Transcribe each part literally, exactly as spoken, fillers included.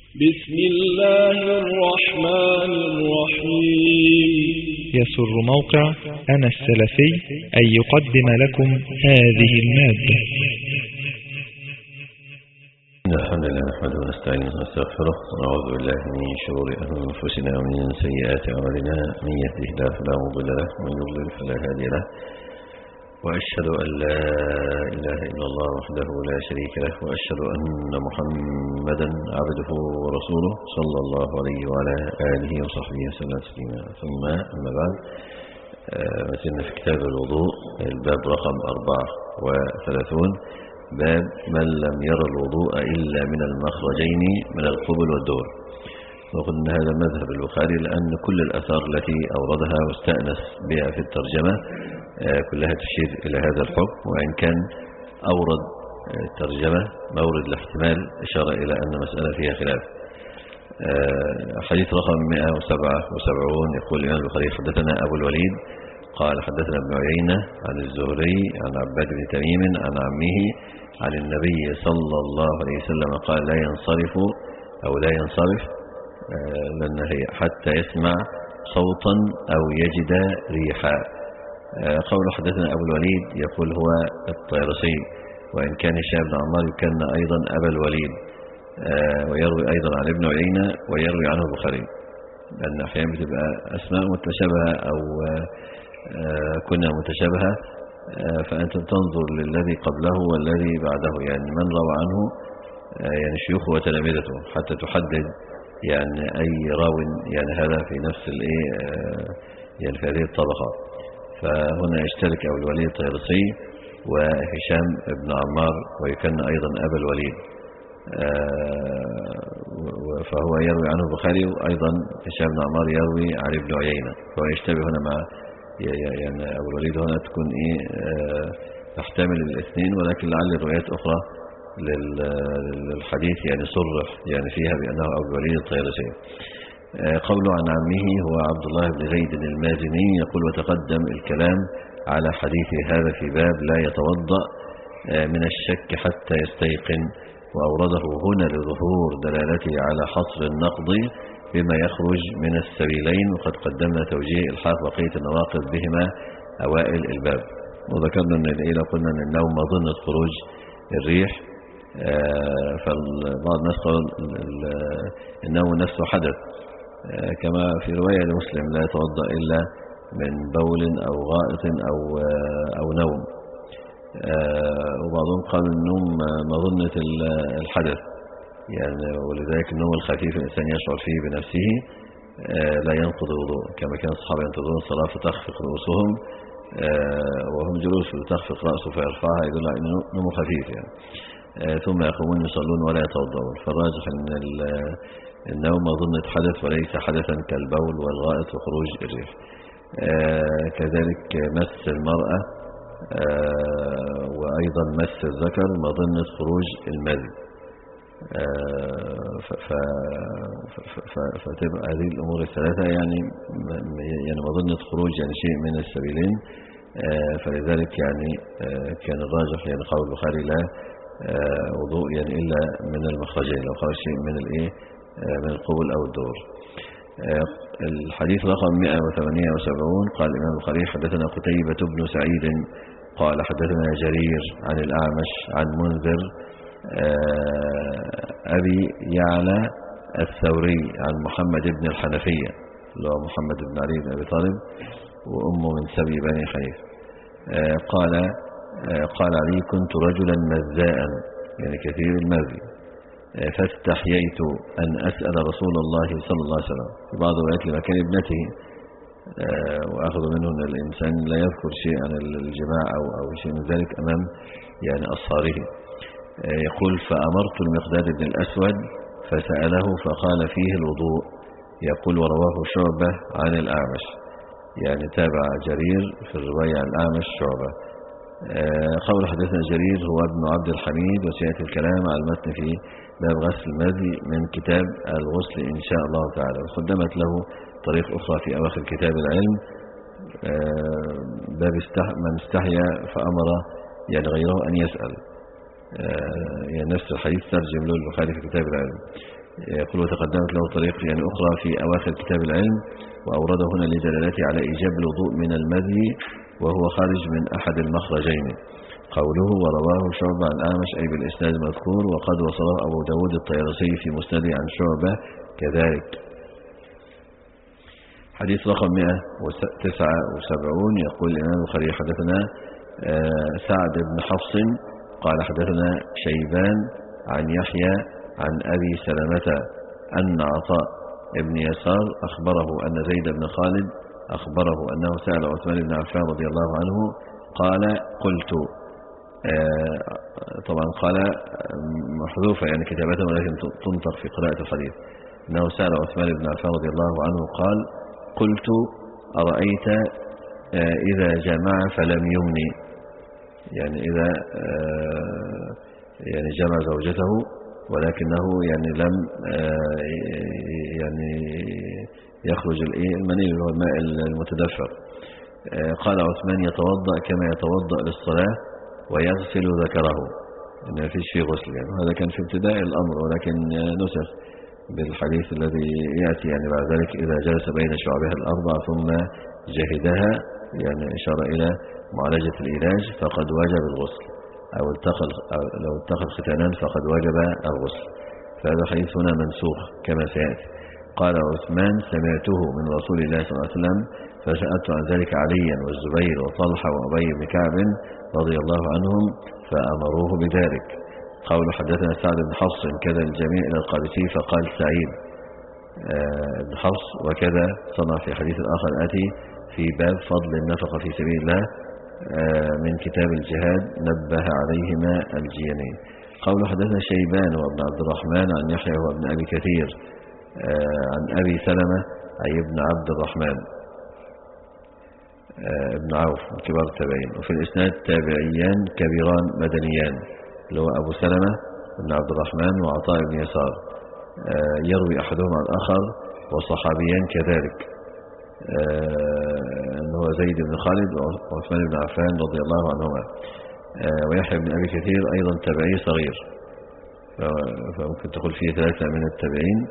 بسم الله الرحمن الرحيم. يسر موقع أنا السلفي أن يقدم لكم هذه المادة. الحمد لله نحمده ونستعينه ونستغفره ونعوذ بالله من شرور أنفسنا ومن سيئات أعمالنا، من يهده الله فلا مضل له ومن يضلل فلا هادي له، وأشهد أن لا إله إلا الله وحده لا شريك له، وأشهد أن محمدا عبده ورسوله صلى الله عليه وعلى آله وصحبه وسلم تسليما. ثم أما بعد، مثلنا في كتاب الوضوء الباب رقم أربعة وثلاثون، باب من لم ير الوضوء إلا من المخرجين من القبل والدور. وقلنا هذا مذهب البخاري لأن كل الأثار التي أوردها واستأنس بها في الترجمة كلها تشير إلى هذا الحكم، وإن كان أورد الترجمة مورد الاحتمال إشارة إلى أن مسألة فيها خلاف. حديث رقم مئة وسبعة وسبعون يقول الإمام البخاري: حدثنا أبو الوليد قال حدثنا ابن عيينة عن الزهري عن عباد بن تميم عن عمه عن النبي صلى الله عليه وسلم قال: لا ينصرف أو لا ينصرف لأن هي حتى يسمع صوتا أو يجد ريحا. قول حدثنا أبو الوليد يقول هو الطيرسي، وإن كان هشام بن عمار يكن أيضا أبا الوليد، ويروي أيضا عن ابن عيينة ويروي عنه البخاري، لأن أحيانا بتبقى أسماء متشابهة أو كنا متشابهة، فأنت تنظر للذي قبله والذي بعده، يعني من روى عنه يعني شيوخه وتلامذته، حتى تحدد يعني أي راو يعني هذا في نفس الإيه يعني في هذه الطبقة. فهنا يشترك أبو الوليد الطيرسي وهشام بن عمار ويكن أيضا أبا الوليد، فهو يروي عنه البخاري، وأيضا هشام بن عمار يروي عن ابن عيينة، فهو يشتبه هنا مع يعني أبو الوليد هنا تكون إيه تحتمل الاثنين، ولكن لعل الروايات أخرى للحديث يعني صرح يعني فيها بأنه أبو الوليد الطيرسي. قوله عن عمه هو عبد الله بن زيد المازني، يقول: وتقدم الكلام على حديث هذا في باب لا يتوضأ من الشك حتى يستيقن، وأورده هنا لظهور دلالته على حصر النقض بما يخرج من السبيلين، وقد قدمنا توجيه إلحاق بقية النواقض بهما أوائل الباب. وذكرنا أن إلى قلنا أن النوم مظنة خروج الريح، فبعض الناس قال النوم نفسه حدث، كما في رواية لمسلم: لا يتوضأ إلا من بول أو غائط أو أو نوم. وبعضهم قال النوم مظنة الحدث، يعني ولذلك النوم الخفيف الإنسان يشعر فيه بنفسه لا ينقض الوضوء، كما كان الصحابة ينتظرون الصلاة فتخفق رؤوسهم وهم جلوس فتخفق رأسه فيرفعها، يدل على أنه نوم خفيف يعني. ثم يقومون يصلون ولا يتوضؤون. فالراجح أن النوم مظنة حدث وليس حدثا كالبول والغائط وخروج الريح. كذلك مس المرأة وأيضا مس الذكر مظنة خروج المذي، فتبقى هذه الأمور الثلاثة يعني يعني مظنة خروج يعني شيء من السبيلين، فلذلك يعني كان الراجح يعني قول البخاري: لا وضوء يعني إلا من المخرجين، لو خرج شيء من الإيه من القبل أو الدور. الحديث رقم مئة وثمانية وسبعون قال الإمام البخاري: حدثنا قتيبة بن سعيد قال حدثنا جرير عن الأعمش عن منذر أبي يعلى الثوري عن محمد بن الحنفية اللي هو محمد بن علي بن أبي طالب، وأمه من سبي بني حنيف. قال قال علي: كنت رجلا مذاء يعني كثير المذي، فاستحييت أن أسأل رسول الله صلى الله عليه وسلم. في بعض الروايات لمكان ابنته، وأخذ منه أن الإنسان لا يذكر شيء عن الجماع أو, أو شيء من ذلك أمام يعني أصهاره. يقول: فأمرت المقداد بن الأسود فسأله فقال: فيه الوضوء. يقول: ورواه شعبة عن الأعمش، يعني تابع جرير في الرواية عن الأعمش شعبة. قول حدثنا جرير هو ابن عبد الحميد، وسيأتي الكلام على المتن في باب غسل المذي من كتاب الغسل إن شاء الله تعالى. وقدمت له طريق أخرى في أواخر كتاب العلم، باب من استحيا فأمر يعني غيره أن يسأل، يعني نفس الحديث ترجم له البخاري في كتاب العلم. يقول وتقدمت له طريق يعني أخرى في أواخر كتاب العلم، وأورده هنا لدلالته على إيجاب الوضوء من المذي وهو خارج من أحد المخرجين. قوله ورواه شعبة عن أعمش أي بالإسناد المذكور، وقد وصله أبو داود الطيالسي في مسنده عن شعبة كذلك. حديث رقم مئة وتسعة وسبعون يقول الإمام البخاري حدثنا سعد بن حفص قال حدثنا شيبان عن يحيى عن أبي سلمة أن عطاء ابن يسار أخبره أن زيد بن خالد أخبره أنه سأل عثمان بن عفان رضي الله عنه قال قلت، طبعا قال محذوفة يعني كتابته ولكن تنطق في قراءة الحديث، أنه سأل عثمان بن عفان رضي الله عنه قال قلت أرأيت إذا جمع فلم يمني، يعني إذا يعني جمع زوجته ولكنه يعني لم يعني يخرج المني اللي هو الماء المتدفق. قال عثمان يتوضأ كما يتوضأ للصلاة ويغسل ذكره، إن ما فيش فيه غسل يعني. هذا كان في ابتداء الأمر ولكن نسخ بالحديث الذي يأتي يعني بعد ذلك إذا جلس بين شعبها الأربع ثم جهدها، يعني إشارة إلى معالجة العلاج فقد وجب الغسل، أو التقى لو التقى الختانان فقد وجب الغسل. فهذا حديث هنا منسوخ كما سيأتي. قال عثمان سمعته من رسول الله صلى الله عليه وسلم فسألت عن ذلك عليا والزبير وطلحة وأبي بن كعب رضي الله عنهم فأمروه بذلك. قول حدثنا سعد بن حفص كذا الجميع إلى القادسي فقال سعيد بن حفص، وكذا صنع في حديث الآخر آتي في باب فضل النفقة في سبيل الله من كتاب الجهاد نبه عليهما الجيني. قول حدثنا شيبان وابن عبد الرحمن عن يحيى وابن أبي كثير عن أبي سلمة أي ابن عبد الرحمن ابن عوف من كبار التابعين، وفي الإسناد تابعيان كبيران مدنيان اللي هو أبو سلمة بن عبد الرحمن وعطاء بن يسار، يروي أحدهم عن الآخر، وصحابيان كذلك أنه زيد بن خالد وعثمان بن عفان رضي الله عنهما، ويحيى بن أبي كثير أيضا تابعي صغير، فممكن تقول فيه ثلاثة من التابعين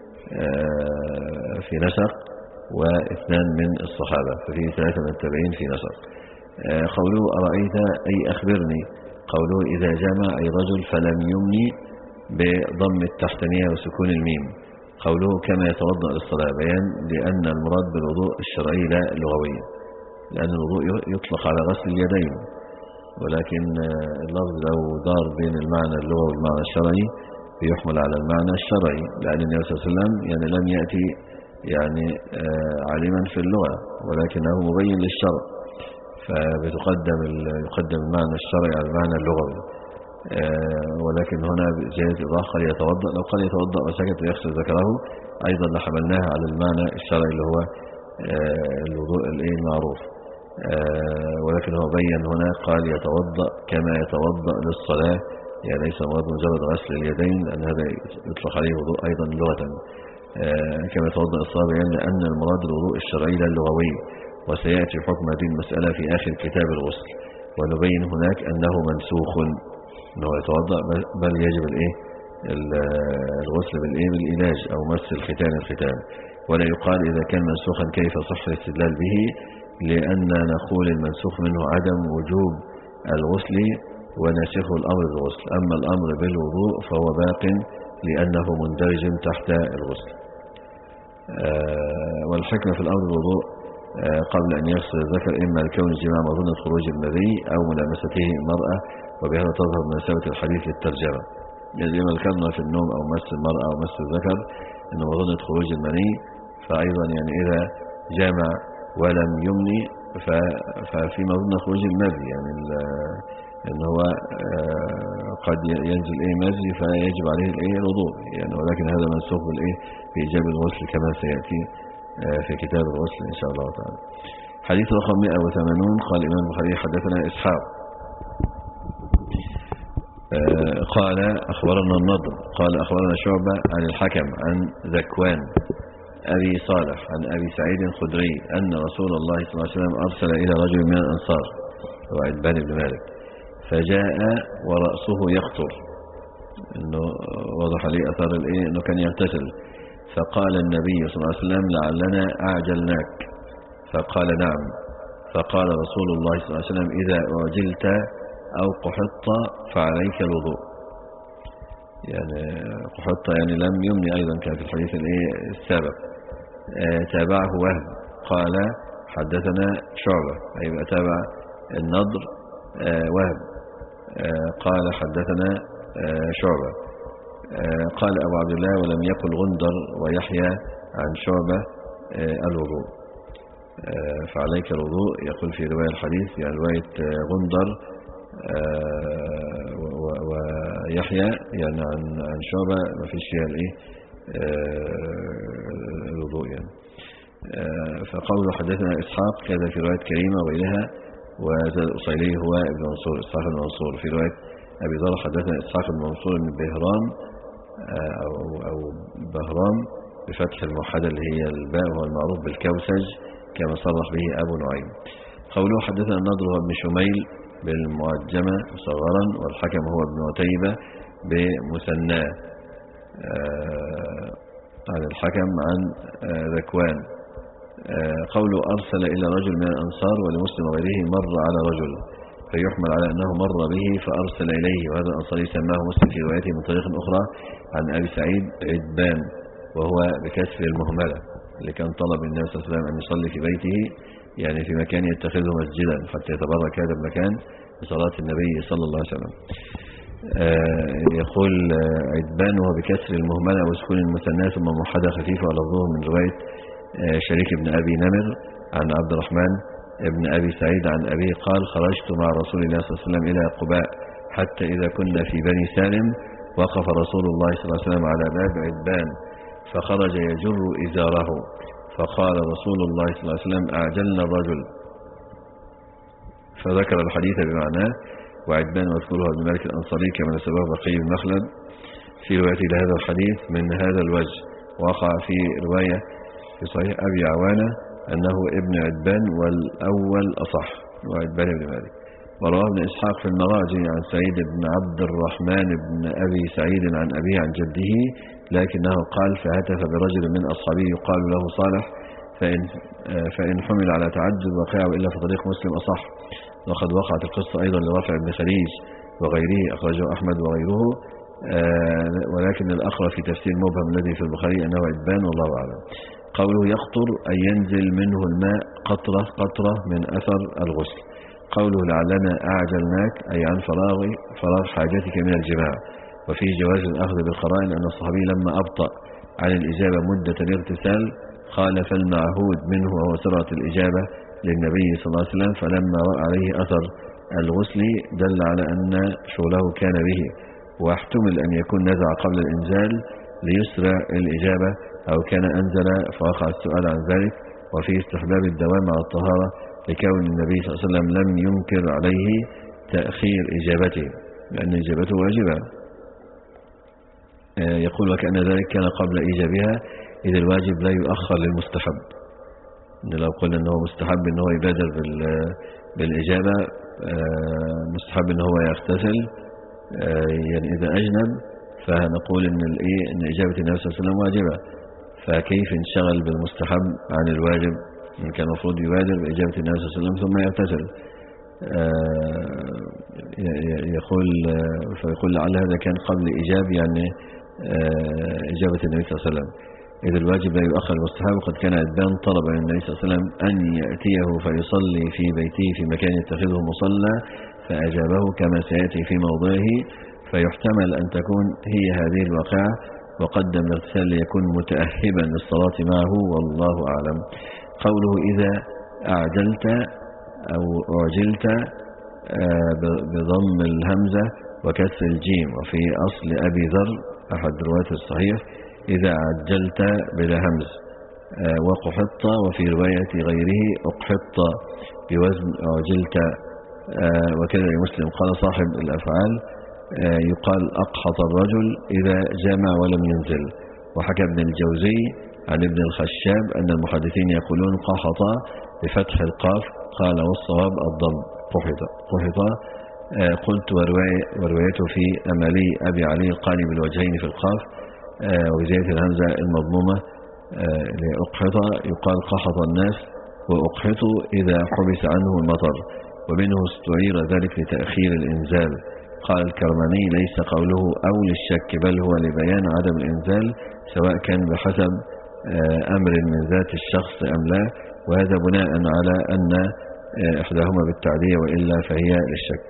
في نسق واثنان من الصحابة، ففيه ثلاثة من التابعين في نسق. قوله أرأيت أي أخبرني، قوله إذا جمع أي رجل فلم يمني بضم التحتانية وسكون الميم. قوله كما يتوضأ للصلاة بيان لأن المراد بالوضوء الشرعي لا اللغوي، لأن الوضوء يطلق على غسل اليدين، ولكن اللفظ لو دار بين المعنى اللغوي والمعنى الشرعي بيحمل على المعنى الشرعي، لأن النبي صلى الله عليه وسلم يعني لم يأتي يعني عالما في اللغة ولكنه مبين للشرع، فبتقدم يقدم المعنى الشرعي على المعنى اللغوي. ولكن هنا زيادة الإضافة قال يتوضأ، لو قال يتوضأ وسكت ويغسل ذكره أيضا لحملناها على المعنى الشرعي اللي هو الوضوء المعروف، ولكن هو بين هنا قال يتوضأ كما يتوضأ للصلاة، يعني ليس مراد مجرد غسل اليدين لأن هذا يطلق عليه وضوء أيضا لغة، كما يتوضأ للصلاة بيان لأن المراد الوضوء الشرعي لا اللغوي، وسيأتي حكم هذه المسألة في آخر كتاب الغسل، ونبين هناك أنه منسوخ أنه يتوضأ بل يجب الإيه الغسل بالإيه بالإلاج أو مس الختان الختان، ولا يقال إذا كان منسوخا كيف صح الاستدلال به، لأن نقول المنسوخ منه عدم وجوب الغسل وناسخه الأمر بالغسل، أما الأمر بالوضوء فهو باق لأنه مندرج تحت الغسل. والحكمة في الأمر بالوضوء قبل أن يغسل الذكر إما لكون الجماع مظنة خروج المذي أو ملامسته المرأة، وبهذا تظهر مناسبة الحديث للترجمة، يعني لما ذكرنا في النوم أو مس المرأة أو مس الذكر إنه مظنة خروج المني، فأيضا يعني إذا جامع ولم يمني ففي مظنة خروج المذي، يعني إن هو قد ينزل إيه مذي فيجب عليه الإيه الوضوء يعني، ولكن هذا منسوخ بالإيه بإيجاب الغسل كما سيأتي في كتاب الغسل إن شاء الله تعالى. حديث رقم مئة وثمانون قال الإمام البخاري حدثنا إسحاق قال أخبرنا النضر قال أخبرنا شعبة عن الحكم عن ذكوان أبي صالح عن أبي سعيد الخدري أن رسول الله صلى الله عليه وسلم أرسل إلى رجل من الأنصار وعتبان بن مالك، فجاء ورأسه يقطر، انه وضح لي اثر الايه انه كان يغتسل. فقال النبي صلى الله عليه وسلم لعلنا اعجلناك، فقال نعم. فقال رسول الله صلى الله عليه وسلم اذا اعجلت او قحطت فعليك الوضوء. يعني قحطت يعني لم يمني ايضا كان في الحديث الايه السابق. آه تابعه وهب قال حدثنا شعبة، أي تابع النضر آه وهب آه قال حدثنا آه شعبة. آه قال أبو عبد الله ولم يقل غندر ويحيى عن شعبة آه الوضوء. آه فعليك الوضوء يقول في رواية الحديث يعني رواية آه غندر آه ويحيى يعني عن عن شعبة ما فيش فيها الايه آه الوضوء يعني. فقوله حدثنا إسحاق كذا في رواية كريمة وغيرها، وهذا الأصيلي هو ابن منصور إسحاق بن منصور. في رواية أبي ذر حدثنا إسحاق بن منصور بن بهرام أو, أو بهرام بفتح الموحدة اللي هي الباء، وهو المعروف بالكوسج كما صرح به أبو نعيم. قوله حدثنا النضر هو ابن شميل بالمعجمة مصغرا، والحكم هو ابن عتيبة بمثناه عن الحكم عن ذكوان. قوله أرسل إلى رجل من الأنصار ولمسلم وغيره مر على رجل، فيحمل على أنه مر به فأرسل إليه، وهذا الأنصاري سماه مسلم في روايته من طريق أخرى عن أبي سعيد عدبان، وهو بكسر المهملة، اللي كان طلب النبي صلى الله عليه وسلم أن يصلي في بيته يعني في مكان يتخذه مسجدا حتى يتبرك هذا المكان بصلاة النبي صلى الله عليه وسلم. آه يقول عدبان وهو بكسر المهملة وسكون المثنى ثم موحدة خفيفة ولفظه من رواية آه شريك بن أبي نمر عن عبد الرحمن ابن أبي سعيد عن أبيه قال خرجت مع رسول الله صلى الله عليه وسلم إلى قباء حتى إذا كنا في بني سالم وقف رسول الله صلى الله عليه وسلم على باب عدبان فخرج يجر إزاره، فقال رسول الله صلى الله عليه وسلم أعجلنا الرجل، فذكر الحديث بمعناه. وعدبان مذكورها ابن مالك الأنصاري كما نسبه بقي بن مخلد في رواية لهذا الحديث من هذا الوجه، وقع في رواية في صحيح أبي عوانة أنه ابن عدبان والأول أصح وعدبان بن مالك. ورواه ابن إسحاق في المراجع عن سعيد بن عبد الرحمن بن أبي سعيد عن أبيه عن جده، لكنه قال فهتف برجل من أصحابه يقال له صالح فإن, فإن حمل على تعجب وقعه إلا في طريق مسلم أصح. وقد وقعت القصة أيضا لرافع بن خديج وغيره أخرجه أحمد وغيره، ولكن الأقرب في تفسير مبهم الذي في البخاري أنه عدبان والله أعلم. قوله يقطر أي ينزل منه الماء قطرة قطرة من أثر الغسل. قوله لعلنا أعجلناك أي عن فراغ فراغ حاجتك من الجماع. وفيه جواز الأخذ بالقرائن أن الصحابي لما أبطأ عن الإجابة مدة الاغتسال خالف المعهود منه وهو سرعة الإجابة للنبي صلى الله عليه وسلم، فلما رأى عليه أثر الغسل دل على أن شغله كان به، واحتمل أن يكون نزع قبل الإنزال ليسرع الإجابة أو كان أنزل فوقع السؤال عن ذلك. وفيه استحباب الدوام على الطهارة لكون النبي صلى الله عليه وسلم لم ينكر عليه تأخير إجابته لأن إجابته واجبة. يقول وكأن ذلك كان قبل إيجابها إذ الواجب لا يؤخر للمستحب. إن لو قلنا أنه مستحب أنه يبادر بالإجابة، مستحب أنه يغتسل يعني إذا أجنب، فنقول إن الإيه إن إجابة النبي صلى الله عليه وسلم واجبة، فكيف انشغل بالمستحب عن الواجب؟ إن كان المفروض يبادر بإجابة النبي صلى الله عليه وسلم ثم يغتسل. يقول فيقول لعل هذا كان قبل إجابة يعني إجابة النبي صلى الله عليه وسلم، إذا الواجب لا يؤخر المستحب. وقد كان عدبان طلب من النبي صلى الله عليه وسلم أن يأتيه فيصلي في بيته في مكان يتخذه مصلى فأجابه كما سيأتي في موضعه، فيحتمل أن تكون هي هذه الواقعة وقدم الاغتسال ليكون متأهبا للصلاة معه والله أعلم. قوله إذا أعجلت أو أعجلت بضم الهمزة وكسر الجيم، وفي أصل أبي ذر أحد رواية الصحيح إذا عجلت بلا همز، وقحط وفي رواية غيره أقحط بوزن أعجلت، وكذا مسلم قال صاحب الأفعال يقال أقحط الرجل إذا جامع ولم ينزل. وحكى ابن الجوزي عن ابن الخشاب أن المحدثين يقولون قحط بفتح القاف، قال والصواب الضم قحط قحط قلت وروايته في أمالي أبي علي القاني بالوجهين في القاف وبزيادة الهمزة المضمومة لأقحط يقال قحط الناس وأقحط إذا حبس عنه المطر، ومنه استعير ذلك لتأخير الإنزال. قال الكرماني ليس قوله أو للشك بل هو لبيان عدم الإنزال سواء كان بحسب أمر من ذات الشخص أم لا، وهذا بناء على أن إحداهما بالتعدية وإلا فهي للشك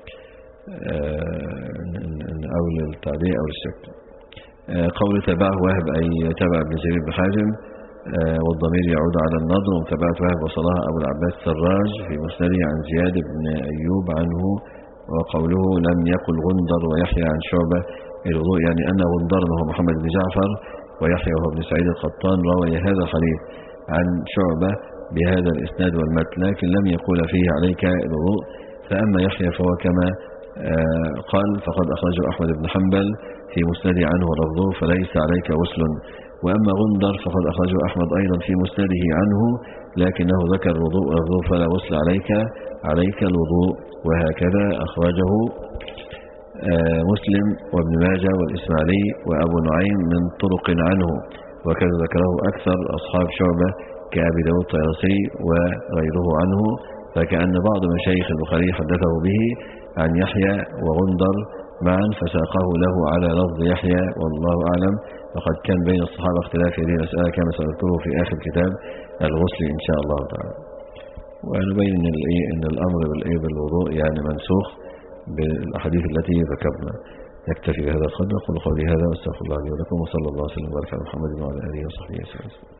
أو للتعدية أو للشك. قول تبعه وهب أي تبع ابن جرير بن حازم والضمير يعود على النضر، ومتابعة وهب وصلها أبو العباس السراج في مسنده عن زياد بن أيوب عنه. وقوله لم يقل غندر ويحيى عن شعبة الوضوء يعني أن غندر هو محمد بن جعفر ويحيى وهو ابن سعيد القطان روي هذا الحديث عن شعبة بهذا الإسناد والمتن، لكن لم يقول فيه عليك الوضوء. فأما يحيى فهو كما قال فقد أخرجه أحمد بن حنبل في مسنده عنه لفظه فليس عليك غسل. وأما غندر فقد أخرجه أحمد أيضا في مسنده عنه لكنه ذكر الوضوء لفظه فلا غسل عليك عليك الوضوء. وهكذا أخرجه مسلم وابن ماجه والإسماعيلي وأبو نعيم من طرق عنه، وكذا ذكره أكثر أصحاب شعبة كأبي داود الطيالسي وغيره عنه، فكأن بعض مشايخ البخاري حدثه به عن يحيى وغندر معا فساقه له على لفظ يحيى والله أعلم. وقد كان بين الصحابة اختلاف في هذه المسألة كما سنذكره في آخر كتاب الغسل إن شاء الله تعالى. ونبين أن الأمر بالوضوء يعني منسوخ بالأحاديث التي ذكرنا. نكتفي بهذا القدر. أقول قولي هذا واستغفر الله لي ولكم وصلى الله وسلم وبارك على محمد وعلى آله وصحبه وسلم.